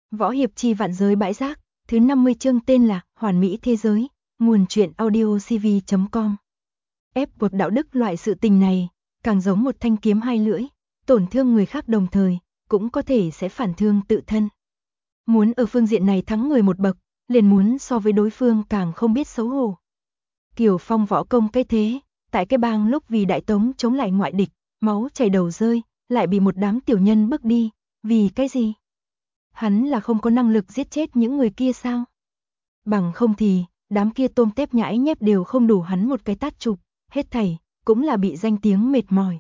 Võ hiệp chi vạn giới bãi rác, thứ 50 chương tên là Hoàn Mỹ Thế Giới, nguồn truyện audiocv.com. Ép buộc đạo đức loại sự tình này, càng giống một thanh kiếm hai lưỡi, tổn thương người khác đồng thời, cũng có thể sẽ phản thương tự thân. Muốn ở phương diện này thắng người một bậc, liền muốn so với đối phương càng không biết xấu hổ. Kiều Phong võ công cái thế, tại cái bang lúc vì Đại Tống chống lại ngoại địch, máu chảy đầu rơi, lại bị một đám tiểu nhân bước đi, vì cái gì? Hắn là không có năng lực giết chết những người kia sao? Bằng không thì, đám kia tôm tép nhãi nhép đều không đủ hắn một cái tát chụp, hết thảy, cũng là bị danh tiếng mệt mỏi.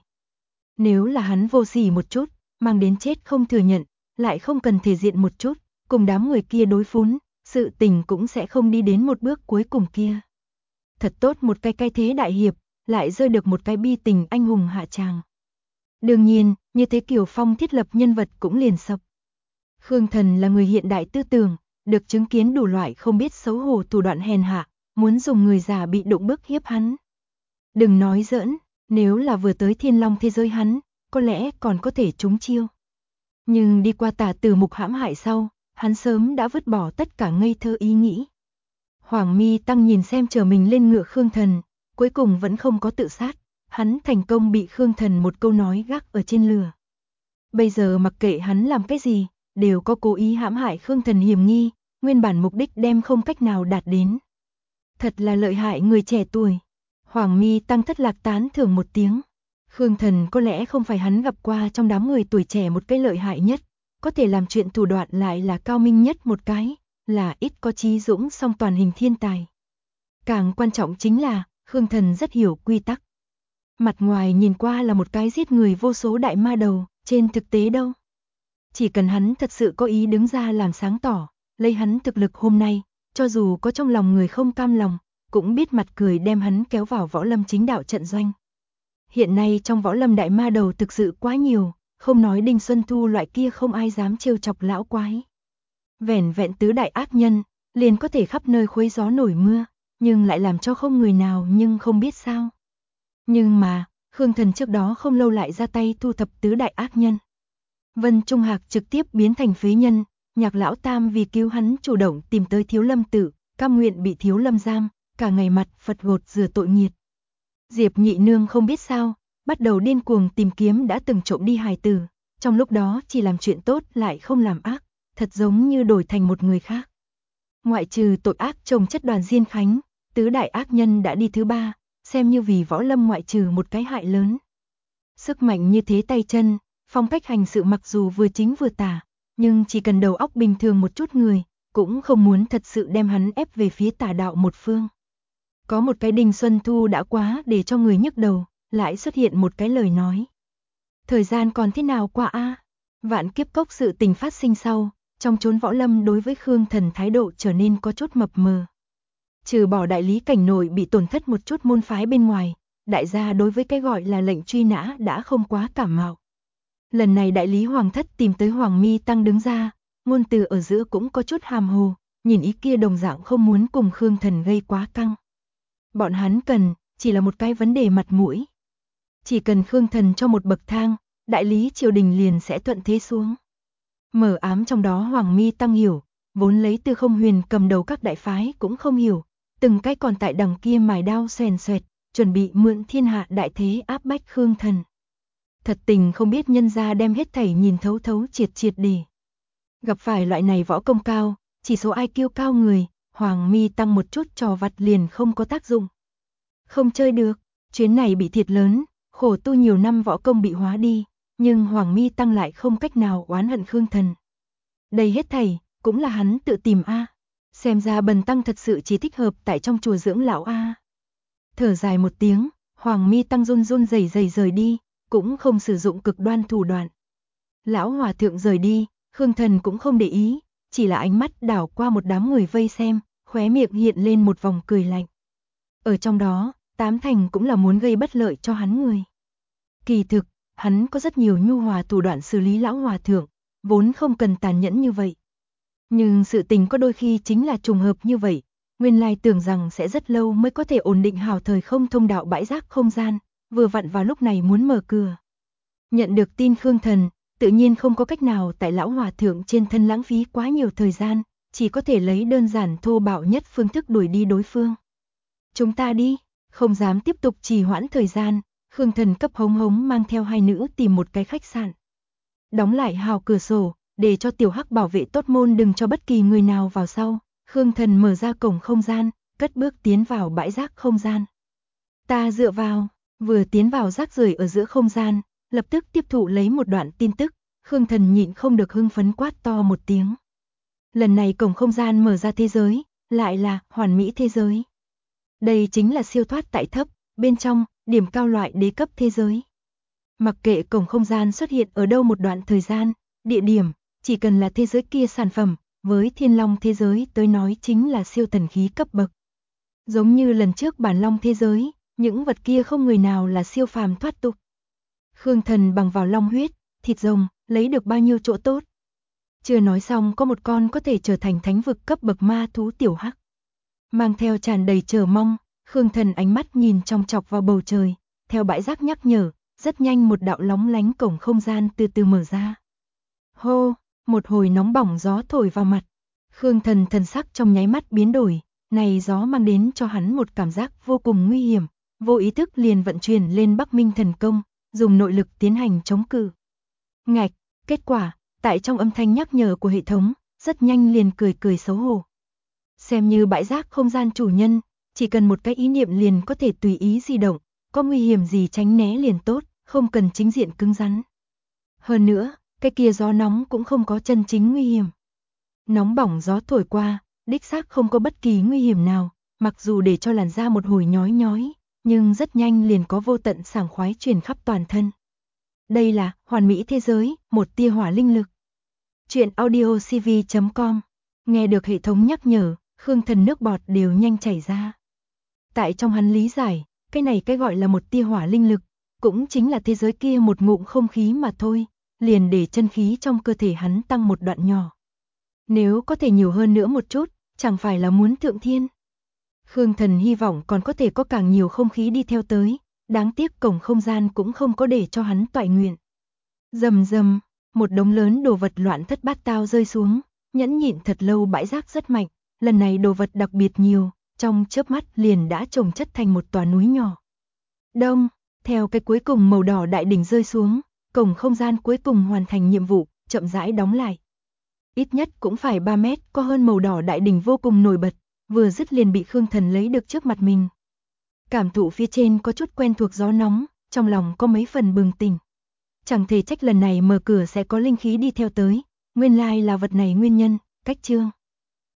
Nếu là hắn vô sỉ một chút, mang đến chết không thừa nhận, lại không cần thể diện một chút, cùng đám người kia đối phún, sự tình cũng sẽ không đi đến một bước cuối cùng kia. Thật tốt một cái thế đại hiệp, lại rơi được một cái bi tình anh hùng hạ tràng. Đương nhiên, như thế Kiều Phong thiết lập nhân vật cũng liền sập. Khương Thần là người hiện đại tư tưởng, được chứng kiến đủ loại không biết xấu hổ thủ đoạn hèn hạ, muốn dùng người già bị đụng bức hiếp hắn. Đừng nói giỡn, nếu là vừa tới Thiên Long thế giới hắn, có lẽ còn có thể trúng chiêu. Nhưng đi qua Tả Tử Mục hãm hại sau, hắn sớm đã vứt bỏ tất cả ngây thơ ý nghĩ. Hoàng Mi Tăng nhìn xem chờ mình lên ngựa Khương Thần, cuối cùng vẫn không có tự sát, hắn thành công bị Khương Thần một câu nói gác ở trên lửa. Bây giờ mặc kệ hắn làm cái gì, đều có cố ý hãm hại Khương Thần hiểm nghi, nguyên bản mục đích đem không cách nào đạt đến. Thật là lợi hại người trẻ tuổi. Hoàng Mi Tăng thất lạc tán thưởng một tiếng. Khương Thần có lẽ không phải hắn gặp qua trong đám người tuổi trẻ một cái lợi hại nhất, có thể làm chuyện thủ đoạn lại là cao minh nhất một cái, là ít có trí dũng song toàn hình thiên tài. Càng quan trọng chính là, Khương Thần rất hiểu quy tắc. Mặt ngoài nhìn qua là một cái giết người vô số đại ma đầu, trên thực tế đâu. Chỉ cần hắn thật sự có ý đứng ra làm sáng tỏ, lấy hắn thực lực hôm nay, cho dù có trong lòng người không cam lòng, cũng biết mặt cười đem hắn kéo vào võ lâm chính đạo trận doanh. Hiện nay trong võ lâm đại ma đầu thực sự quá nhiều, không nói Đinh Xuân Thu loại kia không ai dám trêu chọc lão quái. Vẻn vẹn tứ đại ác nhân, liền có thể khắp nơi khuấy gió nổi mưa, nhưng lại làm cho không người nào nhưng không biết sao. Nhưng mà, Khương Thần trước đó không lâu lại ra tay thu thập tứ đại ác nhân. Vân Trung Hạc trực tiếp biến thành phế nhân, Nhạc lão tam vì cứu hắn chủ động tìm tới Thiếu Lâm tự, cam nguyện bị Thiếu Lâm giam, cả ngày mặt Phật gột rửa tội nghiệt. Diệp Nhị Nương không biết sao, bắt đầu điên cuồng tìm kiếm đã từng trộm đi hài tử, trong lúc đó chỉ làm chuyện tốt lại không làm ác, thật giống như đổi thành một người khác. Ngoại trừ tội ác chồng chất Đoàn Diên Khánh, tứ đại ác nhân đã đi thứ ba, xem như vì võ lâm ngoại trừ một cái hại lớn. Sức mạnh như thế tay chân, phong cách hành sự mặc dù vừa chính vừa tà, nhưng chỉ cần đầu óc bình thường một chút người, cũng không muốn thật sự đem hắn ép về phía tà đạo một phương. Có một cái Đinh Xuân Thu đã quá để cho người nhức đầu, lại xuất hiện một cái lời nói. Thời gian còn thế nào qua a? Vạn Kiếp Cốc sự tình phát sinh sau, trong chốn võ lâm đối với Khương Thần thái độ trở nên có chút mập mờ. Trừ bỏ đại lý cảnh nội bị tổn thất một chút môn phái bên ngoài, đại gia đối với cái gọi là lệnh truy nã đã không quá cảm mạo. Lần này đại lý Hoàng thất tìm tới Hoàng Mi Tăng đứng ra, ngôn từ ở giữa cũng có chút hàm hồ, nhìn ý kia đồng dạng không muốn cùng Khương Thần gây quá căng. Bọn hắn cần, chỉ là một cái vấn đề mặt mũi. Chỉ cần Khương Thần cho một bậc thang, đại lý triều đình liền sẽ thuận thế xuống. Mờ ám trong đó Hoàng Mi Tăng hiểu, vốn lấy Tư Không Huyền cầm đầu các đại phái cũng không hiểu, từng cái còn tại đằng kia mài đao xoèn xoẹt, chuẩn bị mượn thiên hạ đại thế áp bách Khương Thần. Thật tình không biết nhân gia đem hết thảy nhìn thấu thấu triệt triệt để. Gặp phải loại này võ công cao, chỉ số IQ cao người, Hoàng Mi Tăng một chút trò vặt liền không có tác dụng. Không chơi được, chuyến này bị thiệt lớn, khổ tu nhiều năm võ công bị hóa đi, nhưng Hoàng Mi Tăng lại không cách nào oán hận Khương Thần. Đây hết thảy, cũng là hắn tự tìm a. Xem ra Bần Tăng thật sự chỉ thích hợp tại trong chùa dưỡng lão a. Thở dài một tiếng, Hoàng Mi Tăng run run rẩy rẩy rời đi, cũng không sử dụng cực đoan thủ đoạn. Lão hòa thượng rời đi, Khương Thần cũng không để ý, chỉ là ánh mắt đảo qua một đám người vây xem, khóe miệng hiện lên một vòng cười lạnh. Ở trong đó, tám thành cũng là muốn gây bất lợi cho hắn người. Kỳ thực, hắn có rất nhiều nhu hòa thủ đoạn xử lý lão hòa thượng, vốn không cần tàn nhẫn như vậy. Nhưng sự tình có đôi khi chính là trùng hợp như vậy, nguyên lai tưởng rằng sẽ rất lâu mới có thể ổn định hào thời không thông đạo bãi rác không gian, vừa vặn vào lúc này muốn mở cửa. Nhận được tin Khương Thần, tự nhiên không có cách nào tại lão hòa thượng trên thân lãng phí quá nhiều thời gian, chỉ có thể lấy đơn giản thô bạo nhất phương thức đuổi đi đối phương. Chúng ta đi, không dám tiếp tục trì hoãn thời gian, Khương Thần cấp hống hống mang theo hai nữ tìm một cái khách sạn. Đóng lại hào cửa sổ, để cho Tiểu Hắc bảo vệ tốt môn đừng cho bất kỳ người nào vào sau. Khương Thần mở ra cổng không gian, cất bước tiến vào bãi rác không gian. Ta dựa vào, vừa tiến vào rác rưởi ở giữa không gian, lập tức tiếp thụ lấy một đoạn tin tức, Khương Thần nhịn không được hưng phấn quát to một tiếng. Lần này cổng không gian mở ra thế giới, lại là hoàn mỹ thế giới. Đây chính là siêu thoát tại thấp, bên trong, điểm cao loại đế cấp thế giới. Mặc kệ cổng không gian xuất hiện ở đâu một đoạn thời gian, địa điểm, chỉ cần là thế giới kia sản phẩm, với Thiên Long thế giới tới nói chính là siêu thần khí cấp bậc. Giống như lần trước Bản Long thế giới, những vật kia không người nào là siêu phàm thoát tục. Khương Thần bằng vào long huyết, thịt rồng, lấy được bao nhiêu chỗ tốt. Chưa nói xong có một con có thể trở thành thánh vực cấp bậc ma thú Tiểu Hắc. Mang theo tràn đầy chờ mong, Khương Thần ánh mắt nhìn trong chọc vào bầu trời, theo bãi rác nhắc nhở, rất nhanh một đạo lóng lánh cổng không gian từ từ mở ra. Hô, một hồi nóng bỏng gió thổi vào mặt. Khương Thần thần sắc trong nháy mắt biến đổi, này gió mang đến cho hắn một cảm giác vô cùng nguy hiểm, vô ý thức liền vận chuyển lên Bắc Minh thần công, dùng nội lực tiến hành chống cự. Ngạch, kết quả, tại trong âm thanh nhắc nhở của hệ thống, rất nhanh liền cười cười xấu hổ. Xem như bãi rác không gian chủ nhân, chỉ cần một cái ý niệm liền có thể tùy ý di động, có nguy hiểm gì tránh né liền tốt, không cần chính diện cứng rắn. Hơn nữa, cái kia gió nóng cũng không có chân chính nguy hiểm. Nóng bỏng gió thổi qua, đích xác không có bất kỳ nguy hiểm nào, mặc dù để cho làn da một hồi nhói nhói, nhưng rất nhanh liền có vô tận sảng khoái truyền khắp toàn thân. Đây là hoàn mỹ thế giới, một tia hỏa linh lực. Chuyện audiocv.com. Nghe được hệ thống nhắc nhở, Khương Thần nước bọt đều nhanh chảy ra. Tại trong hắn lý giải, cái này cái gọi là một tia hỏa linh lực, cũng chính là thế giới kia một ngụm không khí mà thôi, liền để chân khí trong cơ thể hắn tăng một đoạn nhỏ. Nếu có thể nhiều hơn nữa một chút, chẳng phải là muốn thượng thiên. Khương Thần hy vọng còn có thể có càng nhiều không khí đi theo tới, đáng tiếc cổng không gian cũng không có để cho hắn toại nguyện. Rầm rầm, một đống lớn đồ vật loạn thất bát tao rơi xuống, nhẫn nhịn thật lâu bãi rác rất mạnh, lần này đồ vật đặc biệt nhiều, trong chớp mắt liền đã chồng chất thành một tòa núi nhỏ. Đông, theo cái cuối cùng màu đỏ đại đỉnh rơi xuống, cổng không gian cuối cùng hoàn thành nhiệm vụ, chậm rãi đóng lại. Ít nhất cũng phải 3 mét, có hơn màu đỏ đại đỉnh vô cùng nổi bật, vừa dứt liền bị Khương Thần lấy được trước mặt mình. Cảm thụ phía trên có chút quen thuộc gió nóng, trong lòng có mấy phần bừng tỉnh. Chẳng thể trách lần này mở cửa sẽ có linh khí đi theo tới, nguyên lai là vật này nguyên nhân, cách chương.